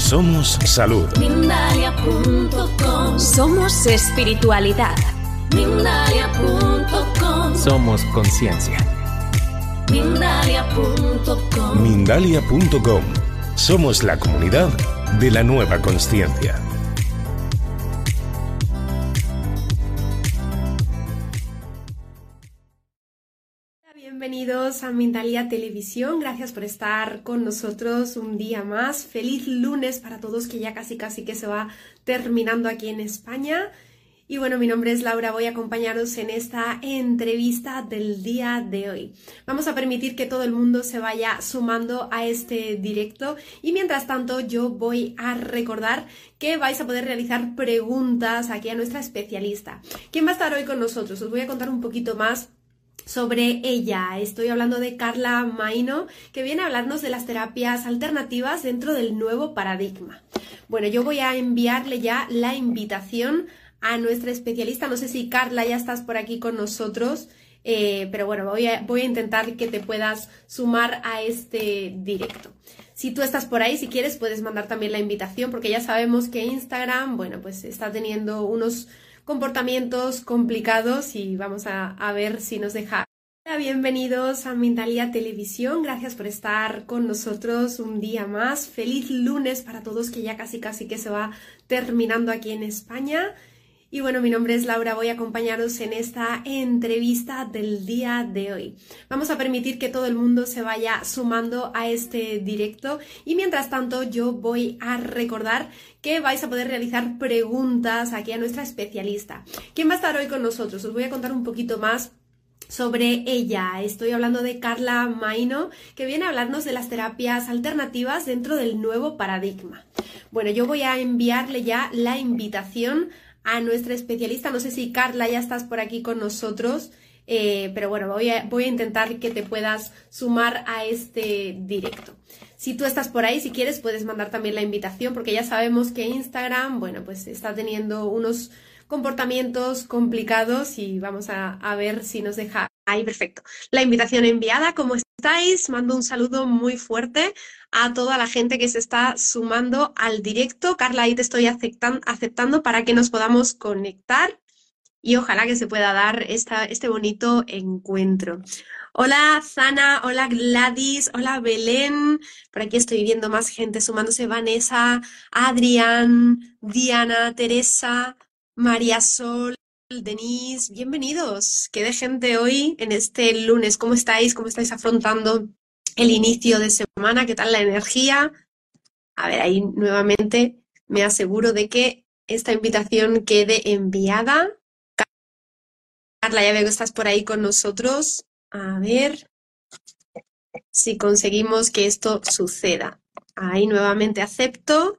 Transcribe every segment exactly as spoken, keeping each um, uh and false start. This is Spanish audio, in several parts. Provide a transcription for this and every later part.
Somos salud. Mindalia punto com. Somos espiritualidad. Mindalia punto com. Somos conciencia. Mindalia punto com. Mindalia punto com. Somos la comunidad de la nueva consciencia. Bienvenidos a Mindalia Televisión, gracias por estar con nosotros un día más. Feliz lunes para todos, que ya casi casi que se va terminando aquí en España. Y bueno, mi nombre es Laura, voy a acompañaros en esta entrevista del día de hoy. Vamos a permitir que todo el mundo se vaya sumando a este directo y mientras tanto yo voy a recordar que vais a poder realizar preguntas aquí a nuestra especialista. ¿Quién va a estar hoy con nosotros? Os voy a contar un poquito más sobre ella. Estoy hablando de Carla Maino, que viene a hablarnos de las terapias alternativas dentro del nuevo paradigma. Bueno, yo voy a enviarle ya la invitación a nuestra especialista. No sé si Carla ya estás por aquí con nosotros, eh, pero bueno, voy a, voy a intentar que te puedas sumar a este directo. Si tú estás por ahí, si quieres, puedes mandar también la invitación, porque ya sabemos que Instagram, bueno, pues está teniendo unos comportamientos complicados y vamos a, a ver si nos deja. Bienvenidos a Mindalia Televisión, gracias por estar con nosotros un día más. Feliz lunes para todos, que ya casi casi que se va terminando aquí en España. Y bueno, mi nombre es Laura, voy a acompañaros en esta entrevista del día de hoy. Vamos a permitir que todo el mundo se vaya sumando a este directo y mientras tanto yo voy a recordar que vais a poder realizar preguntas aquí a nuestra especialista. ¿Quién va a estar hoy con nosotros? Os voy a contar un poquito más sobre ella. Estoy hablando de Carla Maino, que viene a hablarnos de las terapias alternativas dentro del nuevo paradigma. Bueno, yo voy a enviarle ya la invitación a nuestra especialista. No sé si Carla ya estás por aquí con nosotros, eh, pero bueno, voy a, voy a intentar que te puedas sumar a este directo. Si tú estás por ahí, si quieres, puedes mandar también la invitación, porque ya sabemos que Instagram, bueno, pues está teniendo unos comportamientos complicados y vamos a, a ver si nos deja. Ahí, perfecto. La invitación enviada. ¿Cómo estáis? Mando un saludo muy fuerte a toda la gente que se está sumando al directo. Carla, ahí te estoy aceptan, aceptando para que nos podamos conectar y ojalá que se pueda dar esta, este bonito encuentro. Hola Zana, hola Gladys, hola Belén. Por aquí estoy viendo más gente sumándose. Vanessa, Adrián, Diana, Teresa, María Sol, Denise, bienvenidos. Qué de gente hoy en este lunes. ¿Cómo estáis? ¿Cómo estáis afrontando el inicio de semana? ¿Qué tal la energía? A ver, ahí nuevamente me aseguro de que esta invitación quede enviada. Carla, ya veo que estás por ahí con nosotros. A ver si conseguimos que esto suceda. Ahí nuevamente acepto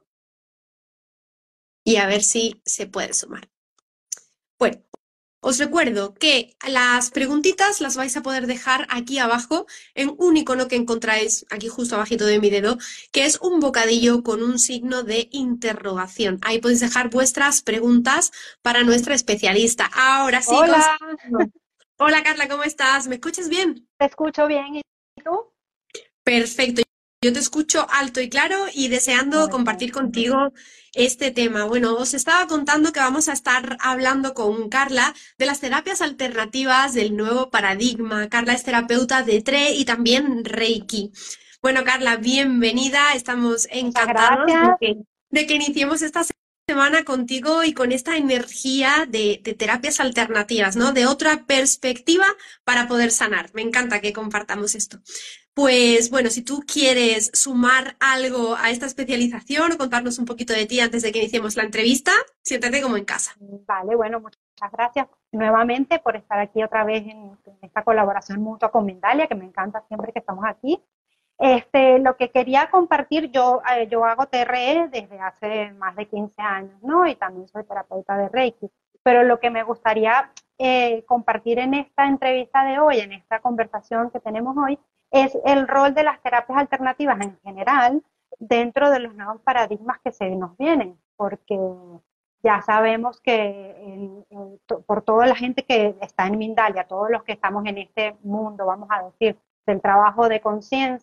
y a ver si se puede sumar. Bueno, os recuerdo que las preguntitas las vais a poder dejar aquí abajo en un icono que encontráis aquí justo abajito de mi dedo, que es un bocadillo con un signo de interrogación. Ahí podéis dejar vuestras preguntas para nuestra especialista. Ahora sí. Hola. Con... Hola Carla, ¿cómo estás? ¿Me escuchas bien? Te escucho bien, ¿y tú? Perfecto. Yo te escucho alto y claro y deseando Muy compartir bien. contigo este tema. Bueno, os estaba contando que vamos a estar hablando con Carla de las terapias alternativas del nuevo paradigma. Carla es terapeuta de T R E y también Reiki. Bueno, Carla, bienvenida. Estamos encantados de que, de que iniciemos esta semana contigo y con esta energía de, de terapias alternativas, ¿no? De otra perspectiva para poder sanar. Me encanta que compartamos esto. Pues bueno, si tú quieres sumar algo a esta especialización o contarnos un poquito de ti antes de que iniciemos la entrevista, siéntate como en casa. Vale, bueno, muchas gracias nuevamente por estar aquí otra vez en, en esta colaboración mutua con Mindalia, que me encanta siempre que estamos aquí. Este, lo que quería compartir, yo, eh, yo hago T R E desde hace más de quince años, ¿no? Y también soy terapeuta de Reiki. Pero lo que me gustaría eh, compartir en esta entrevista de hoy, en esta conversación que tenemos hoy, es el rol de las terapias alternativas en general dentro de los nuevos paradigmas que se nos vienen, porque ya sabemos que el, el, por toda la gente que está en Mindalia, todos los que estamos en este mundo, vamos a decir, del trabajo de conciencia,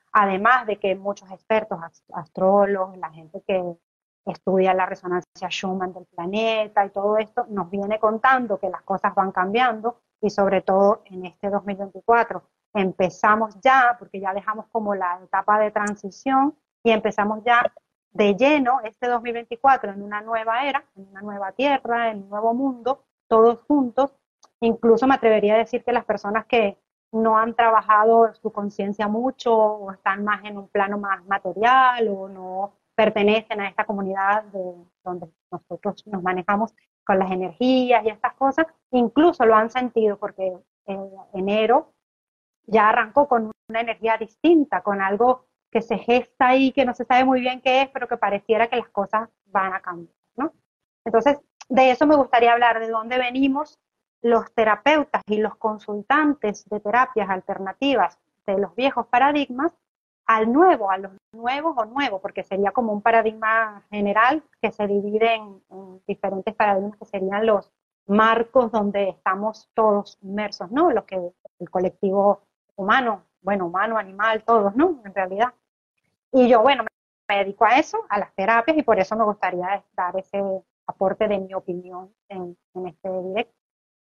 además de que muchos expertos, astrólogos, la gente que estudia la resonancia Schumann del planeta y todo esto, nos viene contando que las cosas van cambiando y sobre todo en este dos mil veinticuatro empezamos ya, porque ya dejamos como la etapa de transición y empezamos ya de lleno este dos mil veinticuatro en una nueva era, en una nueva tierra, en un nuevo mundo, todos juntos. Incluso me atrevería a decir que las personas que no han trabajado su conciencia mucho o están más en un plano más material o no pertenecen a esta comunidad de, donde nosotros nos manejamos con las energías y estas cosas, incluso lo han sentido porque en enero ya arrancó con una energía distinta, con algo que se gesta ahí, que no se sabe muy bien qué es, pero que pareciera que las cosas van a cambiar, ¿no? Entonces, de eso me gustaría hablar, de dónde venimos los terapeutas y los consultantes de terapias alternativas de los viejos paradigmas al nuevo, a los nuevos o nuevos, porque sería como un paradigma general que se divide en, en diferentes paradigmas que serían los marcos donde estamos todos inmersos, ¿no? Los que el colectivo humano, bueno, humano, animal, todos, ¿no? En realidad. Y yo, bueno, me dedico a eso, a las terapias, y por eso me gustaría dar ese aporte de mi opinión en, en este directo.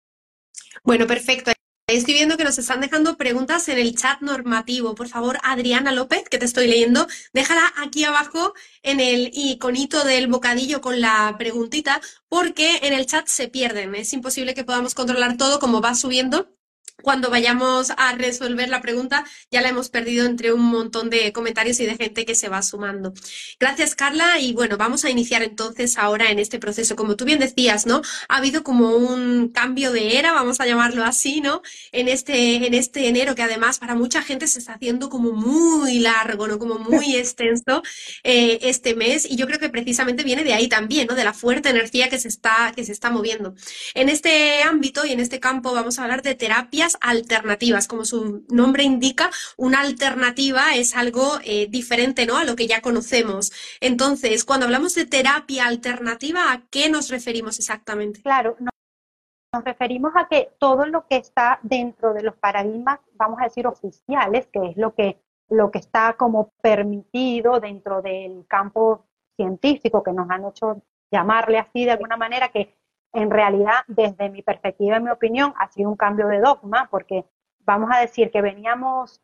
Bueno, perfecto. Estoy viendo que nos están dejando preguntas en el chat normativo. Por favor, Adriana López, que te estoy leyendo, déjala aquí abajo en el iconito del bocadillo con la preguntita, porque en el chat se pierden. Es imposible que podamos controlar todo como va subiendo. Cuando vayamos a resolver la pregunta, ya la hemos perdido entre un montón de comentarios y de gente que se va sumando. Gracias, Carla. Y bueno, vamos a iniciar entonces ahora en este proceso. Como tú bien decías, ¿no? Ha habido como un cambio de era, vamos a llamarlo así, ¿no? En este, en este enero, que además para mucha gente se está haciendo como muy largo, ¿no? Como muy extenso eh, este mes. Y yo creo que precisamente viene de ahí también, ¿no? De la fuerte energía que se está, que se está moviendo. En este ámbito y en este campo vamos a hablar de terapias alternativas. Como su nombre indica, una alternativa es algo eh, diferente, ¿no? A lo que ya conocemos. Entonces, cuando hablamos de terapia alternativa, ¿a qué nos referimos exactamente? Claro, no, nos referimos a que todo lo que está dentro de los paradigmas, vamos a decir oficiales, que es lo que, lo que está como permitido dentro del campo científico, que nos han hecho llamarle así de alguna manera, que en realidad, desde mi perspectiva y mi opinión, ha sido un cambio de dogma, porque vamos a decir que veníamos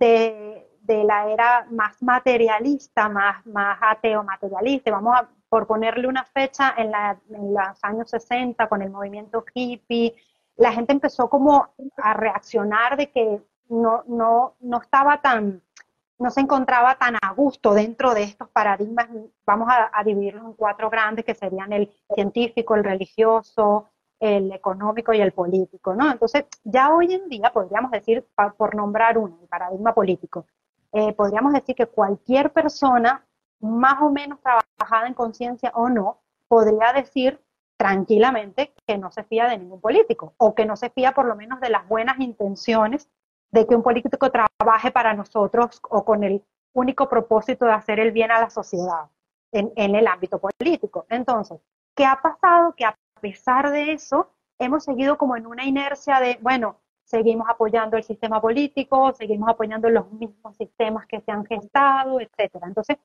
de, de la era más materialista, más, más ateo-materialista, vamos a, por ponerle una fecha, en, la, en los años sesenta, con el movimiento hippie, la gente empezó como a reaccionar de que no, no, no estaba tan, no se encontraba tan a gusto dentro de estos paradigmas. Vamos a, a dividirlos en cuatro grandes, que serían el científico, el religioso, el económico y el político, ¿no? Entonces, ya hoy en día podríamos decir, por nombrar uno, el paradigma político, eh, podríamos decir que cualquier persona, más o menos trabajada en conciencia o no, podría decir tranquilamente que no se fía de ningún político, o que no se fía por lo menos de las buenas intenciones de que un político trabaje para nosotros o con el único propósito de hacer el bien a la sociedad en, en el ámbito político. Entonces, ¿qué ha pasado? Que a pesar de eso, hemos seguido como en una inercia de, bueno, seguimos apoyando el sistema político, seguimos apoyando los mismos sistemas que se han gestado, etcétera. Entonces,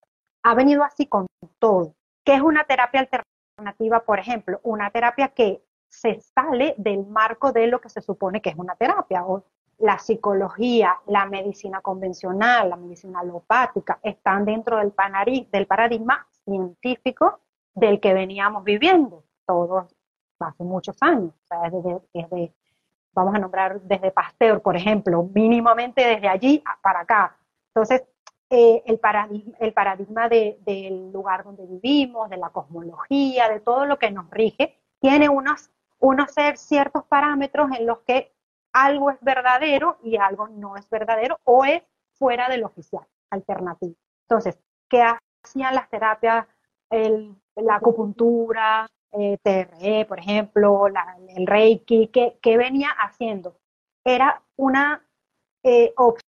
ha venido así con todo. ¿Qué es una terapia alternativa, por ejemplo? Una terapia que se sale del marco de lo que se supone que es una terapia, o la psicología, la medicina convencional, la medicina alopática, están dentro del, del paradigma científico del que veníamos viviendo todos hace muchos años. O sea, desde, desde, vamos a nombrar desde Pasteur, por ejemplo, mínimamente desde allí para acá. Entonces, eh, el paradigma, el paradigma de, del lugar donde vivimos, de la cosmología, de todo lo que nos rige, tiene unos, unos ciertos parámetros en los que algo es verdadero y algo no es verdadero o es fuera del oficial, alternativo. Entonces, ¿qué hacían las terapias? El, la acupuntura, eh, T R E, por ejemplo, la, el Reiki, ¿qué, qué venía haciendo? Era una eh,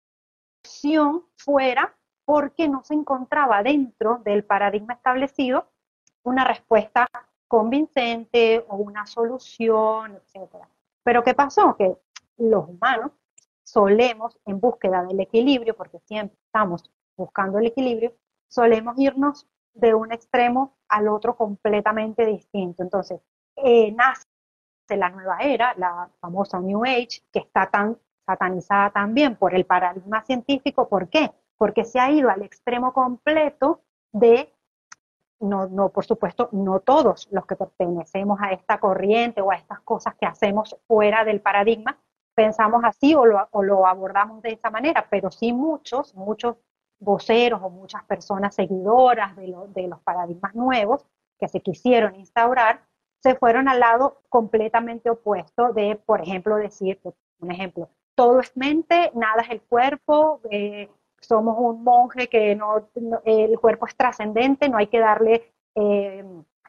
opción fuera porque no se encontraba dentro del paradigma establecido una respuesta convincente o una solución, etcétera. Pero ¿qué pasó? Que los humanos solemos, en búsqueda del equilibrio, porque siempre estamos buscando el equilibrio, solemos irnos de un extremo al otro completamente distinto. Entonces, eh, nace la nueva era, la famosa New Age, que está tan satanizada también por el paradigma científico. ¿Por qué? Porque se ha ido al extremo completo de, no, no, por supuesto, no todos los que pertenecemos a esta corriente o a estas cosas que hacemos fuera del paradigma, pensamos así o lo, o lo abordamos de esa manera, pero sí muchos, muchos voceros o muchas personas seguidoras de, lo, de los paradigmas nuevos que se quisieron instaurar, se fueron al lado completamente opuesto de, por ejemplo, decir, un ejemplo, todo es mente, nada es el cuerpo, eh, somos un monje que no, no, el cuerpo es trascendente, no hay que darle eh,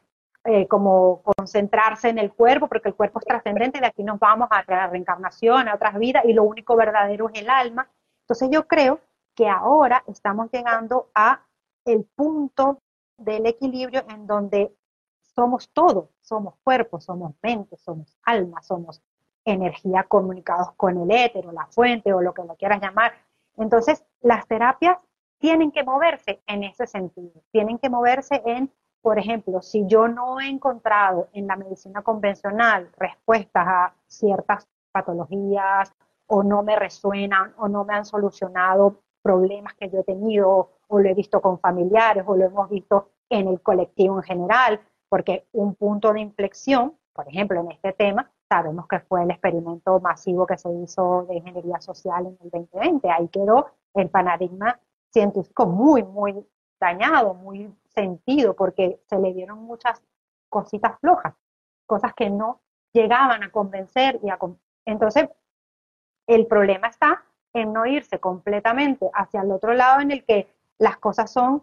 eh, como concentrarse en el cuerpo, porque el cuerpo es trascendente, de aquí nos vamos a la reencarnación, a otras vidas, y lo único verdadero es el alma. Entonces yo creo que ahora estamos llegando a el punto del equilibrio en donde somos todo, somos cuerpo, somos mente, somos alma, somos energía comunicados con el éter o la fuente o lo que lo quieras llamar. Entonces, las terapias tienen que moverse en ese sentido, tienen que moverse en, por ejemplo, si yo no he encontrado en la medicina convencional respuestas a ciertas patologías o no me resuenan o no me han solucionado problemas que yo he tenido o lo he visto con familiares o lo hemos visto en el colectivo en general, porque un punto de inflexión, por ejemplo, en este tema, sabemos que fue el experimento masivo que se hizo de ingeniería social en el veinte veinte. Ahí quedó el paradigma científico muy, muy dañado, muy sentido, porque se le dieron muchas cositas flojas, cosas que no llegaban a convencer. Y a con... Entonces, el problema está en no irse completamente hacia el otro lado en el que las cosas son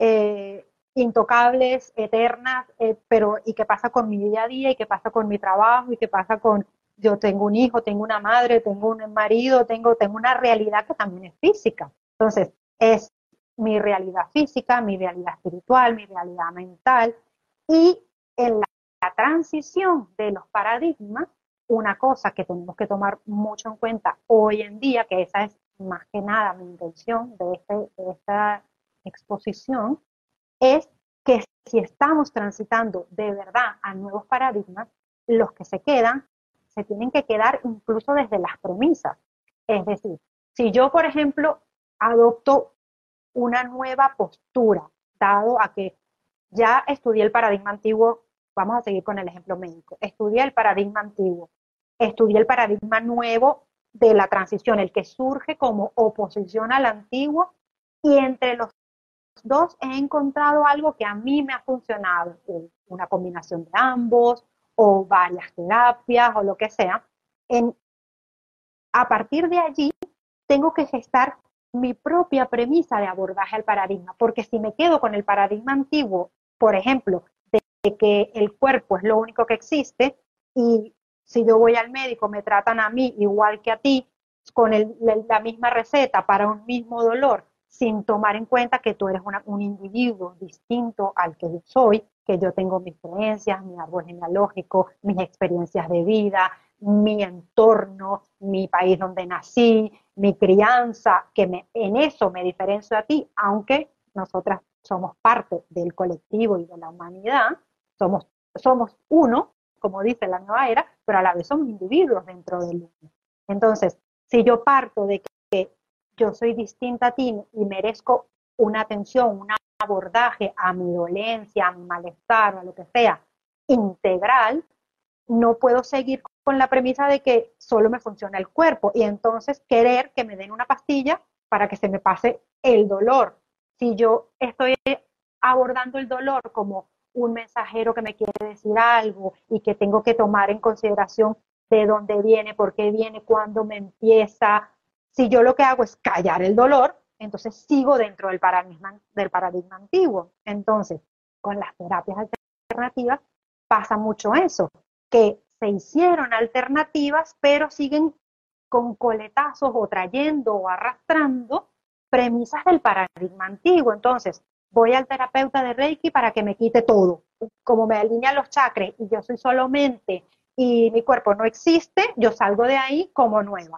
eh, intocables, eternas, eh, pero ¿y qué pasa con mi día a día? ¿Y qué pasa con mi trabajo? ¿Y qué pasa con, yo tengo un hijo, tengo una madre, tengo un marido, tengo, tengo una realidad que también es física? Entonces, es mi realidad física, mi realidad espiritual, mi realidad mental, y en la, la transición de los paradigmas, una cosa que tenemos que tomar mucho en cuenta hoy en día, que esa es más que nada mi intención de, este, de esta exposición, es que si estamos transitando de verdad a nuevos paradigmas, los que se quedan, se tienen que quedar incluso desde las premisas. Es decir, si yo, por ejemplo, adopto una nueva postura, dado a que ya estudié el paradigma antiguo, vamos a seguir con el ejemplo médico, estudié el paradigma antiguo, estudié el paradigma nuevo de la transición, el que surge como oposición al antiguo, y entre los dos he encontrado algo que a mí me ha funcionado, una combinación de ambos, o varias terapias, o lo que sea. En, a partir de allí, tengo que gestar mi propia premisa de abordaje al paradigma, porque si me quedo con el paradigma antiguo, por ejemplo, de que el cuerpo es lo único que existe, y si yo voy al médico me tratan a mí igual que a ti, con el, la misma receta para un mismo dolor, sin tomar en cuenta que tú eres una, un individuo distinto al que yo soy, que yo tengo mis creencias, mi árbol genealógico, mis experiencias de vida, mi entorno, mi país donde nací, mi crianza, que me, en eso me diferencio a ti, aunque nosotras somos parte del colectivo y de la humanidad, somos, somos uno, como dice la nueva era, pero a la vez somos individuos dentro del uno. Entonces, si yo parto de que yo soy distinta a ti y merezco una atención, un abordaje a mi dolencia, a mi malestar, a lo que sea, integral, no puedo seguir con la premisa de que solo me funciona el cuerpo y entonces querer que me den una pastilla para que se me pase el dolor. Si yo estoy abordando el dolor como un mensajero que me quiere decir algo y que tengo que tomar en consideración de dónde viene, por qué viene, cuándo me empieza, si yo lo que hago es callar el dolor, entonces sigo dentro del paradigma, del paradigma antiguo. Entonces, con las terapias alternativas pasa mucho eso, que se hicieron alternativas, pero siguen con coletazos o trayendo o arrastrando premisas del paradigma antiguo. Entonces, voy al terapeuta de Reiki para que me quite todo. Como me alinean los chakras y yo soy solo mente y mi cuerpo no existe, yo salgo de ahí como nueva.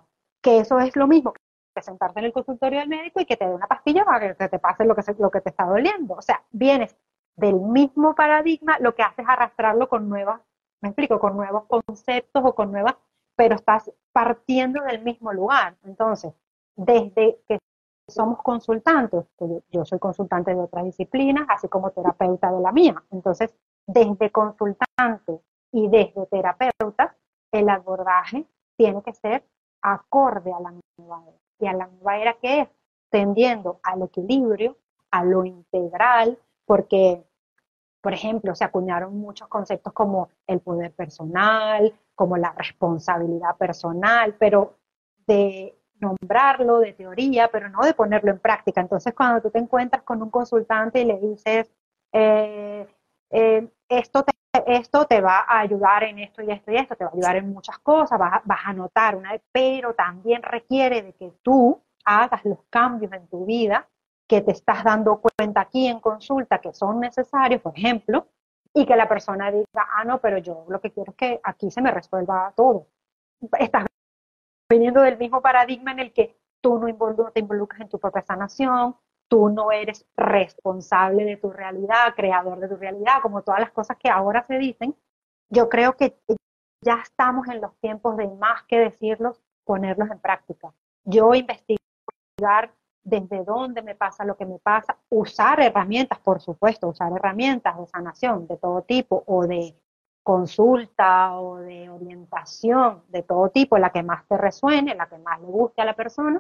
que eso es lo mismo que sentarte en el consultorio del médico y que te dé una pastilla para que te pase lo que, se, lo que te está doliendo. O sea, vienes del mismo paradigma, lo que haces es arrastrarlo con nuevas, me explico, con nuevos conceptos o con nuevas, pero estás partiendo del mismo lugar. Entonces, desde que somos consultantes, yo, yo soy consultante de otras disciplinas, así como terapeuta de la mía. Entonces, desde consultante y desde terapeuta, el abordaje tiene que ser acorde a la nueva era. ¿Y a la nueva era qué es? Tendiendo al equilibrio, a lo integral, porque, por ejemplo, se acuñaron muchos conceptos como el poder personal, como la responsabilidad personal, pero de nombrarlo, de teoría, pero no de ponerlo en práctica. Entonces, cuando tú te encuentras con un consultante y le dices, eh, eh, esto, te, esto te va a ayudar en esto y esto y esto, te va a ayudar en muchas cosas, vas a, vas a notar, una, pero también requiere de que tú hagas los cambios en tu vida que te estás dando cuenta aquí en consulta que son necesarios, por ejemplo, y que la persona diga, ah, no, pero yo lo que quiero es que aquí se me resuelva todo. Estás viniendo del mismo paradigma en el que tú no, involu no te involucras en tu propia sanación, tú no eres responsable de tu realidad, creador de tu realidad, como todas las cosas que ahora se dicen. Yo creo que ya estamos en los tiempos de más que decirlos, ponerlos en práctica. Yo investigar desde dónde me pasa lo que me pasa, usar herramientas, por supuesto, usar herramientas de sanación de todo tipo o de consulta o de orientación de todo tipo, la que más te resuene, la que más le guste a la persona,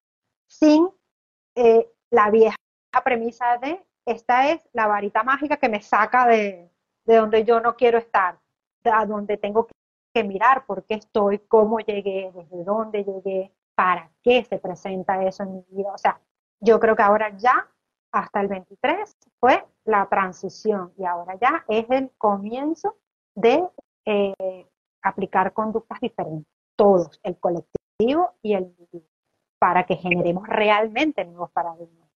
sin eh, la vieja premisa de esta es la varita mágica que me saca de, de donde yo no quiero estar, a donde tengo que, que mirar por qué estoy, cómo llegué, desde dónde llegué, para qué se presenta eso en mi vida. O sea, yo creo que ahora ya, hasta el veintitrés, fue la transición y ahora ya es el comienzo de eh, aplicar conductas diferentes, todos, el colectivo y el individuo, para que generemos realmente nuevos paradigmas.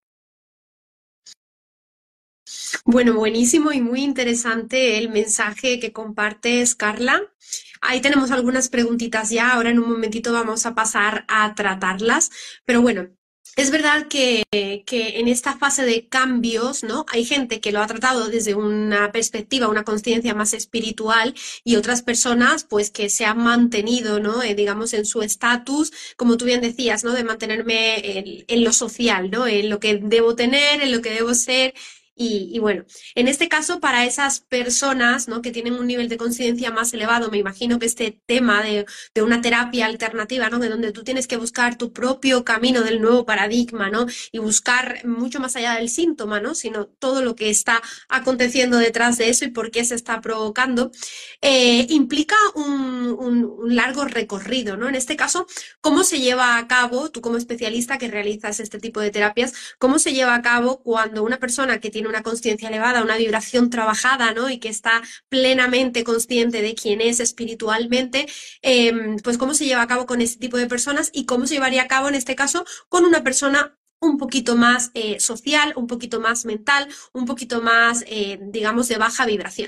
Bueno, buenísimo y muy interesante el mensaje que compartes, Carla. Ahí tenemos algunas preguntitas ya, ahora en un momentito vamos a pasar a tratarlas, pero bueno, es verdad que, que en esta fase de cambios, ¿no? Hay gente que lo ha tratado desde una perspectiva, una conciencia más espiritual y otras personas, pues, que se han mantenido, ¿no? Eh, digamos, en su estatus, como tú bien decías, ¿no? De mantenerme en, en lo social, ¿no? En lo que debo tener, en lo que debo ser. Y, y bueno, en este caso, para esas personas, ¿no? Que tienen un nivel de conciencia más elevado, me imagino que este tema de, de una terapia alternativa, ¿no? De donde tú tienes que buscar tu propio camino del nuevo paradigma, ¿no? Y buscar mucho más allá del síntoma, ¿no? Sino todo lo que está aconteciendo detrás de eso y por qué se está provocando, eh, implica un, un, un largo recorrido, ¿no? En este caso, ¿cómo se lleva a cabo, tú como especialista que realizas este tipo de terapias, cómo se lleva a cabo cuando una persona que tiene una conciencia elevada, una vibración trabajada, ¿no? Y que está plenamente consciente de quién es espiritualmente, eh, pues cómo se lleva a cabo con este tipo de personas y cómo se llevaría a cabo en este caso con una persona un poquito más eh, social, un poquito más mental, un poquito más, eh, digamos, de baja vibración.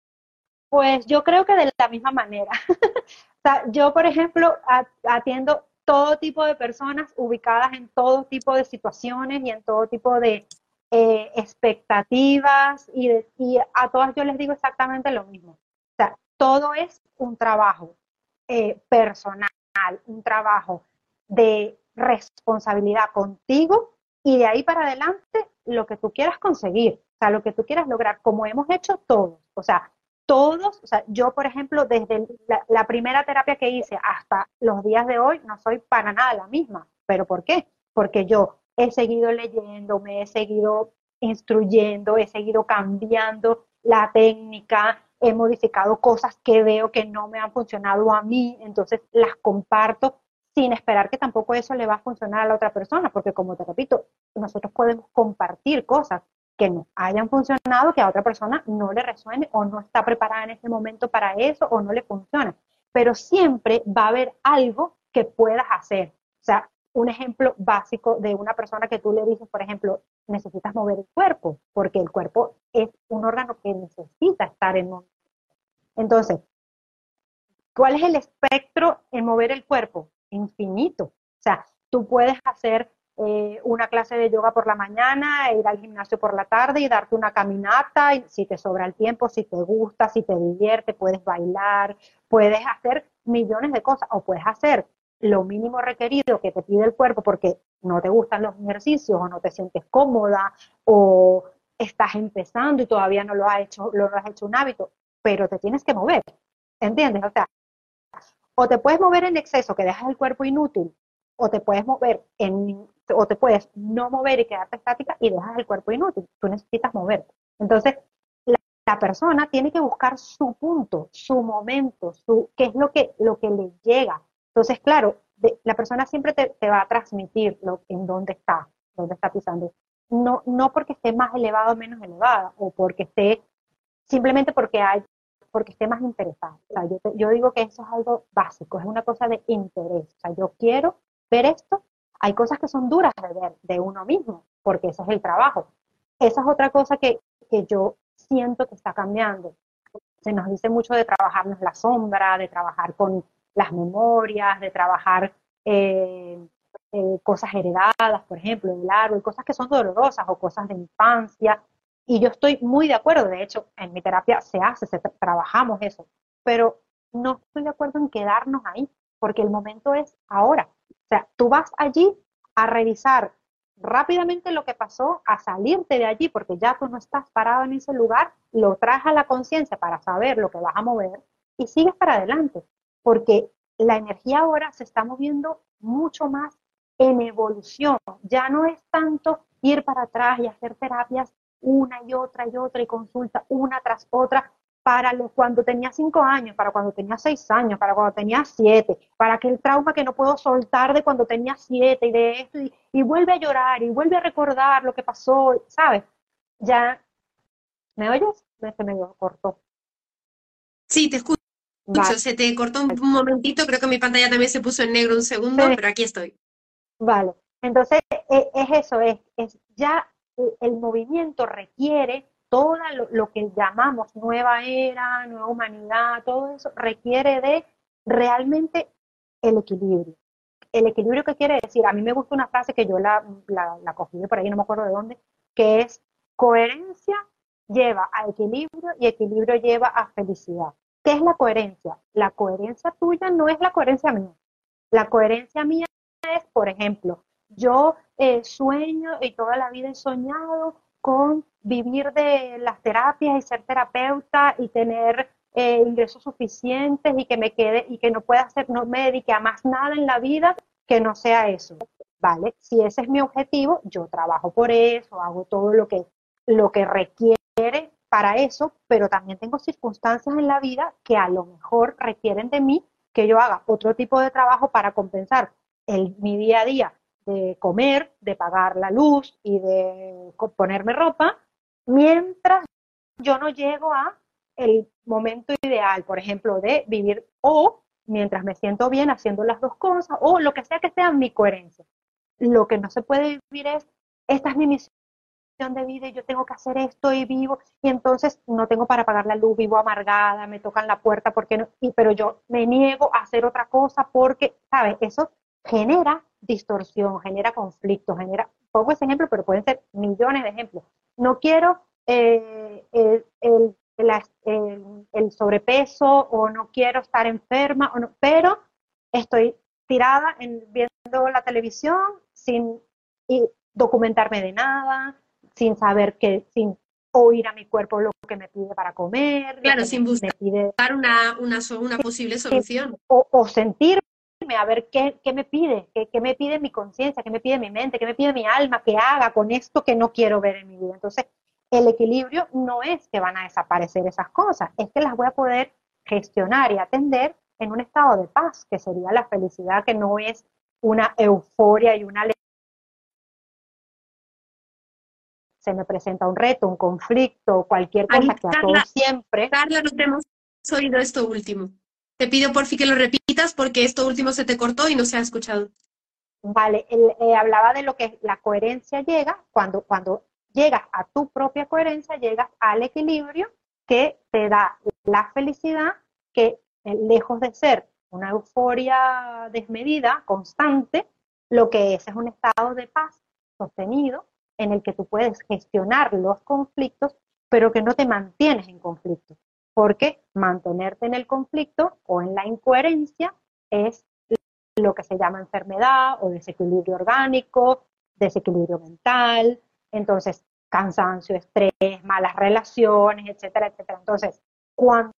Pues yo creo que de la misma manera. O sea, yo, por ejemplo, atiendo todo tipo de personas ubicadas en todo tipo de situaciones y en todo tipo de eh, expectativas y, de, y a todas yo les digo exactamente lo mismo. O sea, todo es un trabajo eh, personal, un trabajo de responsabilidad contigo y de ahí para adelante lo que tú quieras conseguir, o sea, lo que tú quieras lograr, como hemos hecho todos. O sea, todos, o sea, yo por ejemplo, desde la, la primera terapia que hice hasta los días de hoy, no soy para nada la misma. ¿Pero por qué? Porque yo he seguido leyendo, me he seguido instruyendo, he seguido cambiando la técnica, he modificado cosas que veo que no me han funcionado a mí, entonces las comparto sin esperar que tampoco eso le va a funcionar a la otra persona, porque como te repito, nosotros podemos compartir cosas que nos hayan funcionado, que a otra persona no le resuene o no está preparada en ese momento para eso o no le funciona. Pero siempre va a haber algo que puedas hacer. O sea, un ejemplo básico de una persona que tú le dices, por ejemplo, necesitas mover el cuerpo, porque el cuerpo es un órgano que necesita estar en movimiento. Entonces, ¿cuál es el espectro en mover el cuerpo? Infinito. O sea, tú puedes hacer eh, una clase de yoga por la mañana, ir al gimnasio por la tarde y darte una caminata, y si te sobra el tiempo, si te gusta, si te divierte, puedes bailar, puedes hacer millones de cosas, o puedes hacer lo mínimo requerido que te pide el cuerpo porque no te gustan los ejercicios o no te sientes cómoda o estás empezando y todavía no lo has hecho, lo has hecho un hábito, pero te tienes que mover, ¿entiendes? O sea, o te puedes mover en exceso, que dejas el cuerpo inútil, o te puedes mover en, o te puedes no mover y quedarte estática y dejas el cuerpo inútil. Tú necesitas moverte. Entonces, la, la persona tiene que buscar su punto, su momento, su, qué es lo que, lo que le llega. Entonces, claro, de, la persona siempre te, te va a transmitir lo, en dónde está, dónde está pisando. No, no porque esté más elevado o menos elevada, o porque esté, simplemente porque hay porque esté más interesado. O sea, yo, te, yo digo que eso es algo básico, es una cosa de interés. O sea, yo quiero ver esto. Hay cosas que son duras de ver de uno mismo, porque ese es el trabajo. Esa es otra cosa que, que yo siento que está cambiando. Se nos dice mucho de trabajarnos la sombra, de trabajar con las memorias, de trabajar eh, eh, cosas heredadas, por ejemplo, del árbol, cosas que son dolorosas o cosas de infancia. Y yo estoy muy de acuerdo, de hecho, en mi terapia se hace, se tra trabajamos eso, pero no estoy de acuerdo en quedarnos ahí, porque el momento es ahora. O sea, tú vas allí a revisar rápidamente lo que pasó, a salirte de allí, porque ya tú no estás parado en ese lugar, lo traes a la conciencia para saber lo que vas a mover y sigues para adelante, porque la energía ahora se está moviendo mucho más en evolución. Ya no es tanto ir para atrás y hacer terapias una y otra y otra y consulta una tras otra para lo, cuando tenía cinco años, para cuando tenía seis años, para cuando tenía siete, para aquel trauma que no puedo soltar de cuando tenía siete y de esto, y, y vuelve a llorar y vuelve a recordar lo que pasó, ¿sabes? Ya, ¿me oyes? Se me cortó. Sí, te escucho. Vale. Se te cortó un, un momentito, creo que mi pantalla también se puso en negro un segundo, sí. Pero aquí estoy. Vale, entonces es, es eso, es, es ya el movimiento requiere todo lo, lo que llamamos nueva era, nueva humanidad, todo eso requiere de realmente el equilibrio. El equilibrio, ¿qué quiere decir? A mí me gusta una frase que yo la, la, la cogí de por ahí, no me acuerdo de dónde, que es: coherencia lleva a equilibrio y equilibrio lleva a felicidad. ¿Qué es la coherencia? La coherencia tuya no es la coherencia mía. La coherencia mía es, por ejemplo, yo eh, sueño y toda la vida he soñado con vivir de las terapias y ser terapeuta y tener eh, ingresos suficientes y que me quede y que no pueda hacer, no me dedique a más nada en la vida que no sea eso, ¿vale? Si ese es mi objetivo, yo trabajo por eso, hago todo lo que, lo que requiere para eso, pero también tengo circunstancias en la vida que a lo mejor requieren de mí que yo haga otro tipo de trabajo para compensar el, mi día a día de comer, de pagar la luz y de ponerme ropa, mientras yo no llego a el momento ideal, por ejemplo, de vivir o mientras me siento bien haciendo las dos cosas o lo que sea que sea mi coherencia. Lo que no se puede vivir es, esta es mi misión de vida y yo tengo que hacer esto y vivo y entonces no tengo para pagar la luz, vivo amargada, me tocan la puerta porque no, y, pero yo me niego a hacer otra cosa porque, ¿sabes? Eso genera distorsión, genera conflicto, genera, pongo ese ejemplo, pero pueden ser millones de ejemplos. No quiero eh, el, el, la, el, el sobrepeso o no quiero estar enferma, o no, pero estoy tirada en, viendo la televisión sin y documentarme de nada, sin saber que, sin oír a mi cuerpo lo que me pide para comer. Claro, sin me, buscar me pide, una, una, una posible solución. O, o sentirme a ver qué, qué me pide, qué, qué me pide mi conciencia, qué me pide mi mente, qué me pide mi alma, que haga con esto que no quiero ver en mi vida. Entonces, el equilibrio no es que van a desaparecer esas cosas, es que las voy a poder gestionar y atender en un estado de paz, que sería la felicidad, que no es una euforia y una alegría. Se me presenta un reto, un conflicto, cualquier cosa. Ay, que a Carla, todos siempre. Carla, no te hemos oído esto último. Te pido por fin que lo repitas porque esto último se te cortó y no se ha escuchado. Vale, él, eh, hablaba de lo que la coherencia llega, cuando, cuando llegas a tu propia coherencia, llegas al equilibrio que te da la felicidad, que eh, lejos de ser una euforia desmedida, constante, Lo que es es un estado de paz sostenido en el que tú puedes gestionar los conflictos, pero que no te mantienes en conflicto, porque mantenerte en el conflicto o en la incoherencia es lo que se llama enfermedad o desequilibrio orgánico, desequilibrio mental, entonces cansancio, estrés, malas relaciones, etcétera, etcétera. Entonces, cuanto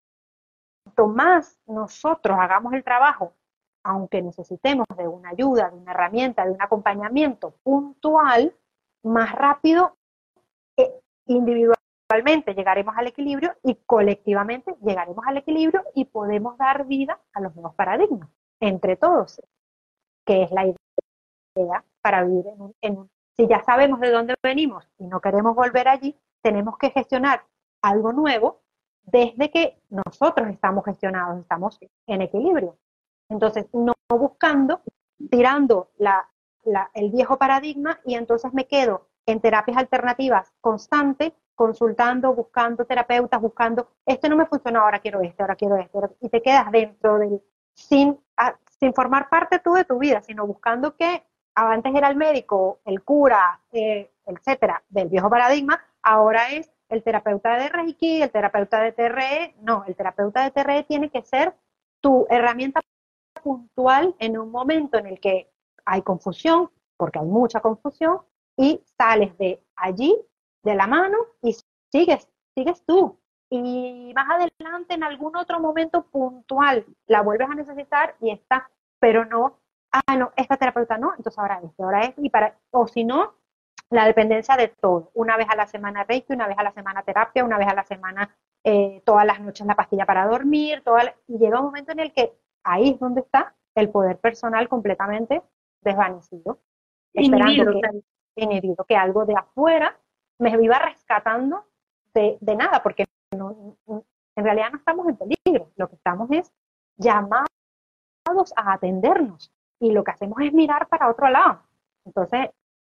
más nosotros hagamos el trabajo, aunque necesitemos de una ayuda, de una herramienta, de un acompañamiento puntual, más rápido eh, individualmente llegaremos al equilibrio y colectivamente llegaremos al equilibrio y podemos dar vida a los nuevos paradigmas, entre todos, que es la idea para vivir en un, en un... Si ya sabemos de dónde venimos y no queremos volver allí, tenemos que gestionar algo nuevo desde que nosotros estamos gestionados, estamos en equilibrio. Entonces, no buscando, tirando la, la, el viejo paradigma y entonces me quedo en terapias alternativas constantes, consultando, buscando terapeutas, buscando, este no me funcionó, ahora quiero este, ahora quiero este, y te quedas dentro del, sin, a, sin formar parte tú de tu vida, sino buscando que antes era el médico, el cura, eh, etcétera, del viejo paradigma, ahora es el terapeuta de Reiki, el terapeuta de T R E, no, el terapeuta de T R E tiene que ser tu herramienta puntual en un momento en el que hay confusión, porque hay mucha confusión, y sales de allí, de la mano, y sigues, sigues tú. Y más adelante, en algún otro momento puntual, la vuelves a necesitar y está, pero no, ah, no, esta terapeuta no, entonces ahora este, ahora este, y para, o si no, la dependencia de todo. Una vez a la semana Reiki, una vez a la semana terapia, una vez a la semana eh, todas las noches la pastilla para dormir, toda la, y llega un momento en el que ahí es donde está el poder personal completamente desvanecido, esperando que, inhibido, que algo de afuera me iba rescatando de, de nada, porque no, en realidad no estamos en peligro, lo que estamos es llamados a atendernos, y lo que hacemos es mirar para otro lado. Entonces,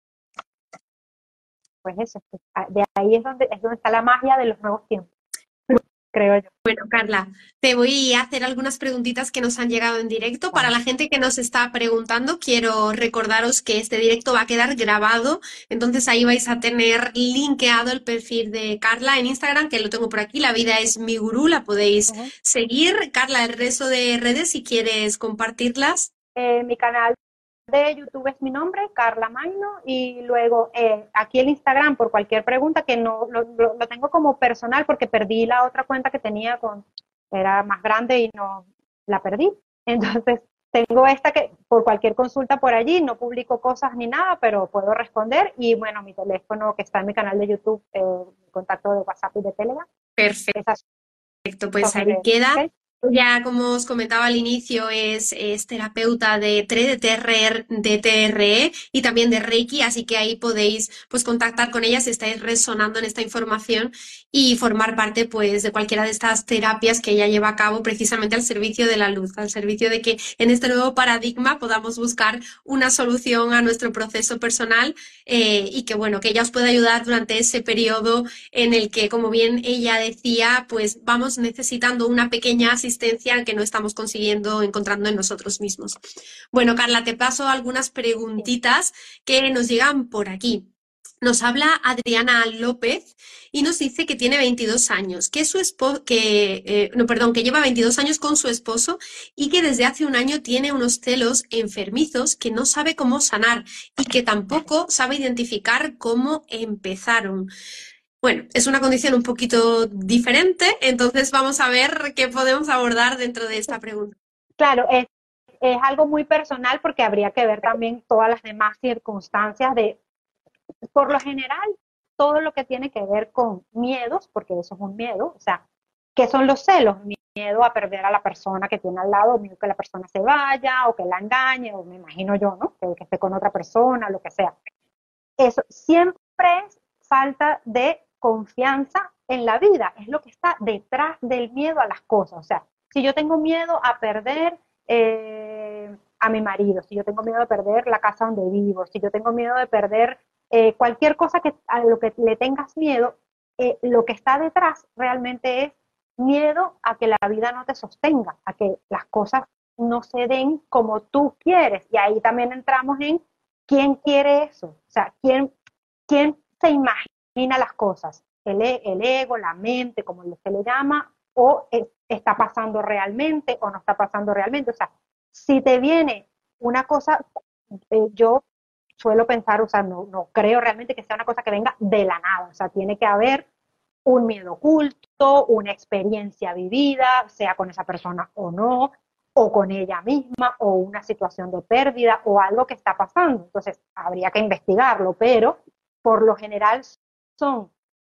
pues eso, de ahí es donde, es donde está la magia de los nuevos tiempos, creo yo. Bueno, Carla, te voy a hacer algunas preguntitas que nos han llegado en directo. Para la gente que nos está preguntando, quiero recordaros que este directo va a quedar grabado, entonces ahí vais a tener linkeado el perfil de Carla en Instagram, que lo tengo por aquí, La Vida es mi gurú, la podéis uh-huh. seguir. Carla, el resto de redes, si quieres compartirlas. Eh, mi canal de YouTube es mi nombre, Carla Maino, y luego eh, aquí el Instagram por cualquier pregunta, que no lo, lo, lo tengo como personal porque perdí la otra cuenta que tenía, con era más grande y no la perdí, entonces tengo esta que por cualquier consulta por allí, no publico cosas ni nada, pero puedo responder, y bueno, mi teléfono que está en mi canal de YouTube, eh, mi contacto de WhatsApp y de Telegram. Perfecto. Esas, pues ahí queda. ¿Okay? Ya, como os comentaba al inicio, es, es terapeuta de T R E, de T R E, de T R E y también de Reiki, así que ahí podéis pues contactar con ella si estáis resonando en esta información y formar parte pues de cualquiera de estas terapias que ella lleva a cabo precisamente al servicio de la luz, al servicio de que en este nuevo paradigma podamos buscar una solución a nuestro proceso personal eh, y que bueno, que ella os pueda ayudar durante ese periodo en el que, como bien ella decía, pues vamos necesitando una pequeña asistencia que no estamos consiguiendo encontrando en nosotros mismos. Bueno, Carla, te paso algunas preguntitas que nos llegan por aquí. Nos habla Adriana López y nos dice que tiene veintidós años, que su esposo, que, eh, no, perdón, que lleva veintidós años con su esposo y que desde hace un año tiene unos celos enfermizos que no sabe cómo sanar y que tampoco sabe identificar cómo empezaron. Bueno, es una condición un poquito diferente, entonces vamos a ver qué podemos abordar dentro de esta pregunta. Claro, es, es algo muy personal porque habría que ver también todas las demás circunstancias de, por lo general, todo lo que tiene que ver con miedos, porque eso es un miedo, o sea, ¿qué son los celos? Miedo a perder a la persona que tiene al lado, miedo que la persona se vaya o que la engañe, o me imagino yo, ¿no? Que, que esté con otra persona, lo que sea. Eso siempre es falta de confianza en la vida, es lo que está detrás del miedo a las cosas. O sea, si yo tengo miedo a perder eh, a mi marido, si yo tengo miedo de perder la casa donde vivo, si yo tengo miedo de perder eh, cualquier cosa que, a lo que le tengas miedo, eh, lo que está detrás realmente es miedo a que la vida no te sostenga, a que las cosas no se den como tú quieres. Y ahí también entramos en quién quiere eso, o sea, quién, quién se imagina las cosas, el, el ego, la mente, como se le llama, o es, está pasando realmente o no está pasando realmente. O sea, si te viene una cosa, eh, yo suelo pensar, o sea, no, no creo realmente que sea una cosa que venga de la nada, o sea, tiene que haber un miedo oculto, una experiencia vivida, sea con esa persona o no, o con ella misma, o una situación de pérdida, o algo que está pasando. Entonces, habría que investigarlo, pero por lo general son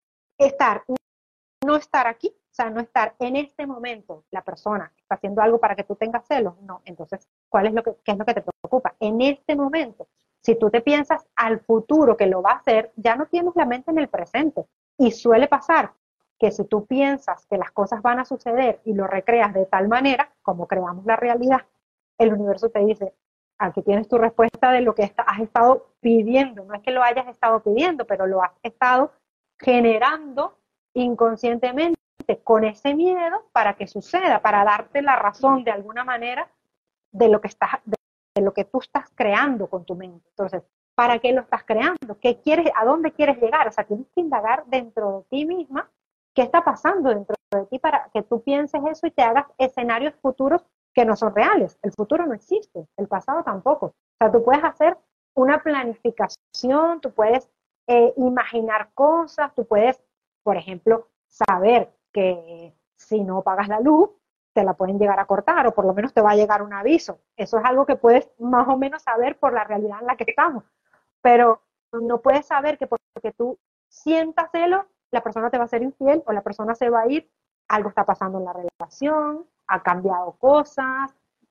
estar, no estar aquí, o sea, no estar en este momento, la persona está haciendo algo para que tú tengas celos, no. Entonces, ¿cuál es lo que, qué es lo que te preocupa? En este momento, si tú te piensas al futuro que lo va a hacer, ya no tienes la mente en el presente. Y suele pasar que si tú piensas que las cosas van a suceder y lo recreas de tal manera, como creamos la realidad, el universo te dice, aquí tienes tu respuesta de lo que has estado pidiendo. No es que lo hayas estado pidiendo, pero lo has estado generando inconscientemente con ese miedo para que suceda, para darte la razón de alguna manera de lo que estás, de, de lo que tú estás creando con tu mente. Entonces, ¿para qué lo estás creando? ¿Qué quieres? ¿A dónde quieres llegar? O sea, tienes que indagar dentro de ti misma qué está pasando dentro de ti para que tú pienses eso y te hagas escenarios futuros que no son reales. El futuro no existe, el pasado tampoco. O sea, tú puedes hacer una planificación, tú puedes eh, imaginar cosas, tú puedes, por ejemplo, saber que si no pagas la luz, te la pueden llegar a cortar o por lo menos te va a llegar un aviso. Eso es algo que puedes más o menos saber por la realidad en la que estamos. Pero no puedes saber que porque tú sientas celos, la persona te va a ser infiel o la persona se va a ir, algo está pasando en la relación, ha cambiado cosas.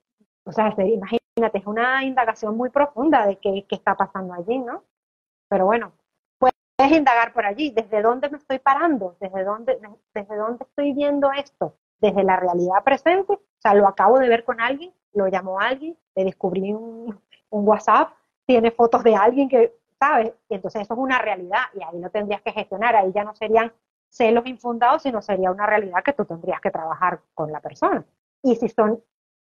O sea, imagínate, es una indagación muy profunda de qué, qué está pasando allí, ¿no? Pero bueno, puedes indagar por allí, ¿desde dónde me estoy parando? ¿Desde dónde, desde dónde estoy viendo esto? ¿Desde la realidad presente? O sea, lo acabo de ver con alguien, lo llamó a alguien, le descubrí un, un WhatsApp, tiene fotos de alguien que, ¿sabes? Y entonces eso es una realidad y ahí lo tendrías que gestionar, ahí ya no serían celos infundados, sino sería una realidad que tú tendrías que trabajar con la persona. Y si son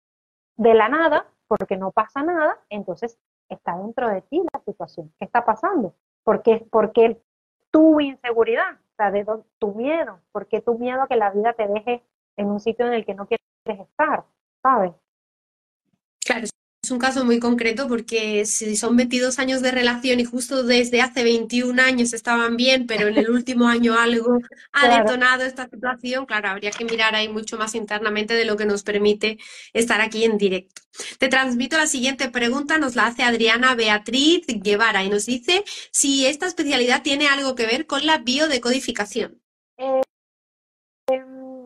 de la nada, porque no pasa nada, entonces está dentro de ti la situación. ¿Qué está pasando? ¿Por qué, por qué tu inseguridad? O sea, de dónde, tu miedo. ¿Por qué tu miedo a que la vida te deje en un sitio en el que no quieres estar? ¿Sabes? Claro, es un caso muy concreto porque si son veintidós años de relación y justo desde hace veintiún años estaban bien, pero en el último año algo ha Claro. detonado esta situación, claro, habría que mirar ahí mucho más internamente de lo que nos permite estar aquí en directo. Te transmito la siguiente pregunta, nos la hace Adriana Beatriz Guevara y nos dice si esta especialidad tiene algo que ver con la biodecodificación. Eh, eh,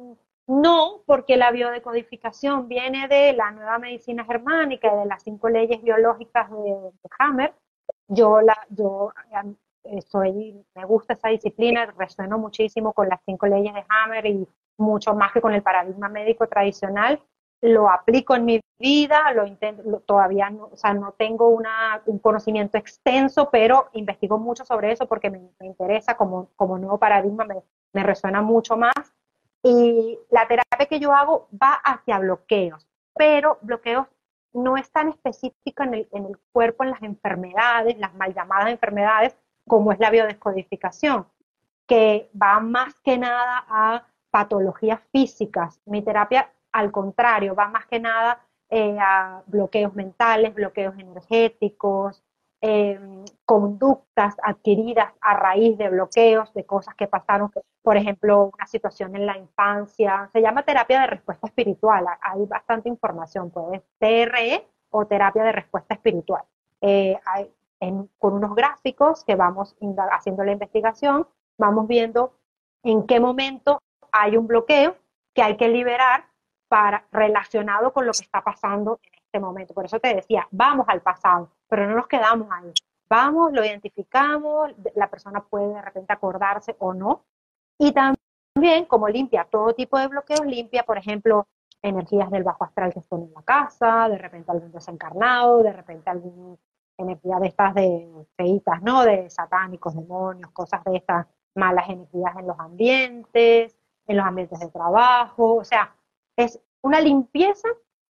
no, porque la biodecodificación viene de la nueva medicina germánica y de las cinco leyes biológicas de, de Hammer. Yo, la, yo soy, me gusta esa disciplina, resueno muchísimo con las cinco leyes de Hammer y mucho más que con el paradigma médico tradicional. Lo aplico en mi vida, lo intento, lo, todavía no, o sea, no tengo una, un conocimiento extenso, pero investigo mucho sobre eso porque me, me interesa como, como nuevo paradigma, me, me resuena mucho más. Y la terapia que yo hago va hacia bloqueos, pero bloqueos no es tan específica en el, en el cuerpo, en las enfermedades, las mal llamadas enfermedades, como es la biodescodificación, que va más que nada a patologías físicas. Mi terapia, al contrario, va más que nada eh, a bloqueos mentales, bloqueos energéticos, eh, conductas adquiridas a raíz de bloqueos, de cosas que pasaron, por ejemplo, una situación en la infancia. Se llama terapia de respuesta espiritual. Hay bastante información, pues, T R E o terapia de respuesta espiritual. Eh, hay, en, con unos gráficos que vamos haciendo la investigación, vamos viendo en qué momento hay un bloqueo que hay que liberar para, relacionado con lo que está pasando en este momento. Por eso te decía, vamos al pasado, pero no nos quedamos ahí. Vamos, lo identificamos, la persona puede de repente acordarse o no. Y también, como limpia todo tipo de bloqueos, limpia, por ejemplo, energías del bajo astral que están en la casa, de repente algún desencarnado, de repente alguna energía de estas de feitas, ¿no? De satánicos, demonios, cosas de estas, malas energías en los ambientes, en los ambientes de trabajo. O sea, es una limpieza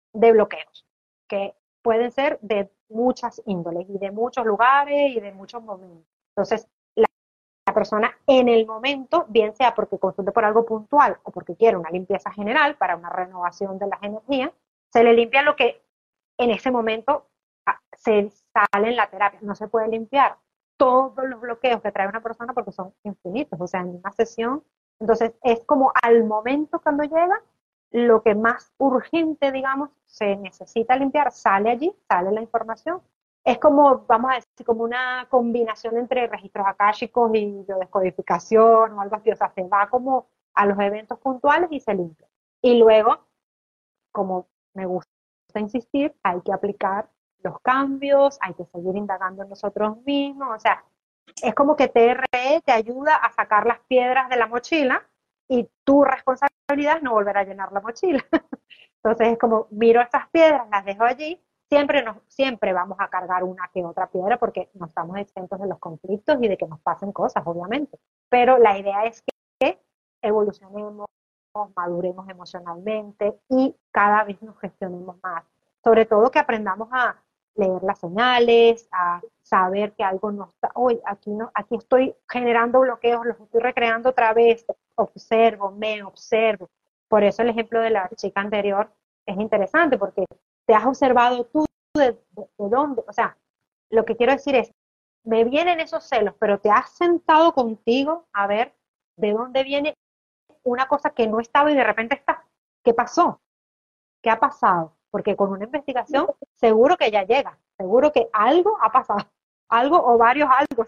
de bloqueos, que pueden ser de muchas índoles y de muchos lugares y de muchos momentos. Entonces, la, la persona en el momento, bien sea porque consulte por algo puntual o porque quiere una limpieza general para una renovación de las energías, se le limpia lo que en ese momento se sale en la terapia. No se puede limpiar todos los bloqueos que trae una persona porque son infinitos, o sea, en una sesión. Entonces, es como al momento cuando llega, lo que más urgente, digamos, se necesita limpiar, sale allí, sale la información. Es como, vamos a decir, como una combinación entre registros akáshicos y biodescodificación o algo así. O sea, se va como a los eventos puntuales y se limpia. Y luego, como me gusta insistir, hay que aplicar los cambios, hay que seguir indagando en nosotros mismos. O sea, es como que T R E te ayuda a sacar las piedras de la mochila y tu responsabilidad es no volver a llenar la mochila. Entonces es como, miro estas piedras, las dejo allí, siempre, nos, siempre vamos a cargar una que otra piedra porque no estamos exentos de los conflictos y de que nos pasen cosas, obviamente. Pero la idea es que evolucionemos, maduremos emocionalmente y cada vez nos gestionemos más. Sobre todo que aprendamos a leer las señales, a saber que algo no está, hoy aquí no, aquí estoy generando bloqueos, los estoy recreando otra vez, observo, me observo. Por eso el ejemplo de la chica anterior es interesante, porque te has observado tú de, de, de dónde, o sea, lo que quiero decir es, me vienen esos celos, pero te has sentado contigo a ver de dónde viene una cosa que no estaba y de repente está. ¿Qué pasó? ¿Qué ha pasado? Porque con una investigación seguro que ya llega, seguro que algo ha pasado, algo o varios algo.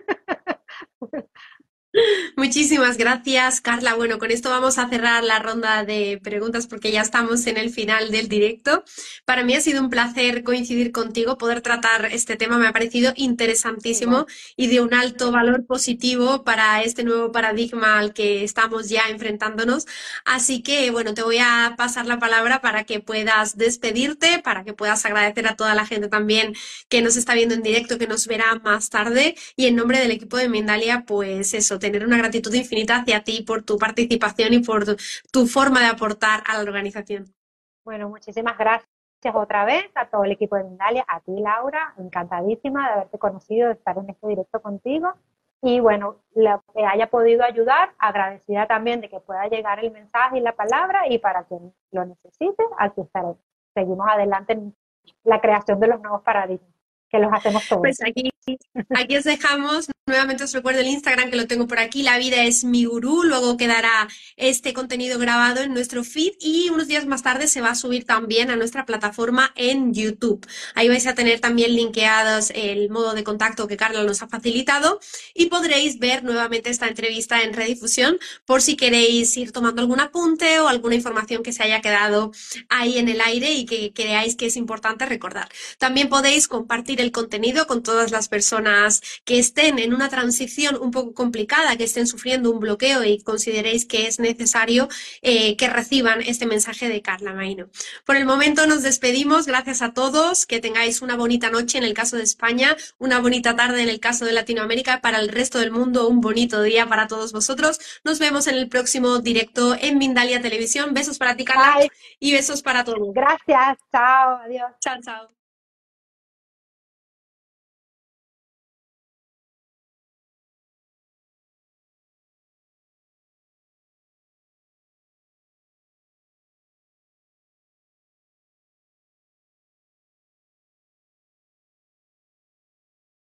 Muchísimas gracias, Carla. Bueno, con esto vamos a cerrar la ronda de preguntas porque ya estamos en el final del directo. Para mí ha sido un placer coincidir contigo, poder tratar este tema. Me ha parecido interesantísimo y de un alto valor positivo para este nuevo paradigma al que estamos ya enfrentándonos. Así que, bueno, te voy a pasar la palabra para que puedas despedirte, para que puedas agradecer a toda la gente también que nos está viendo en directo, que nos verá más tarde. Y en nombre del equipo de Mindalia, pues eso, tener una gratitud infinita hacia ti por tu participación y por tu, tu forma de aportar a la organización. Bueno, muchísimas gracias otra vez a todo el equipo de Mindalia, a ti, Laura, encantadísima de haberte conocido, de estar en este directo contigo. Y bueno, lo que haya podido ayudar, agradecida también de que pueda llegar el mensaje y la palabra, y para quien lo necesite, aquí estaré. Seguimos adelante en la creación de los nuevos paradigmas, que los hacemos todos. Pues aquí, aquí os dejamos. Nuevamente os recuerdo el Instagram, que lo tengo por aquí, La Vida es mi gurú. Luego quedará este contenido grabado en nuestro feed y unos días más tarde se va a subir también a nuestra plataforma en YouTube. Ahí vais a tener también linkeados el modo de contacto que Carla nos ha facilitado y podréis ver nuevamente esta entrevista en redifusión por si queréis ir tomando algún apunte o alguna información que se haya quedado ahí en el aire y que creáis que es importante recordar. También podéis compartir el contenido con todas las personas que estén en una transición un poco complicada, que estén sufriendo un bloqueo y consideréis que es necesario eh, que reciban este mensaje de Carla Maino. Por el momento nos despedimos, gracias a todos, que tengáis una bonita noche en el caso de España, una bonita tarde en el caso de Latinoamérica, para el resto del mundo un bonito día para todos vosotros. Nos vemos en el próximo directo en Mindalia Televisión. Besos para ti, Carla, Bye. Y besos para todos. Gracias, chao, adiós. Chao, chao.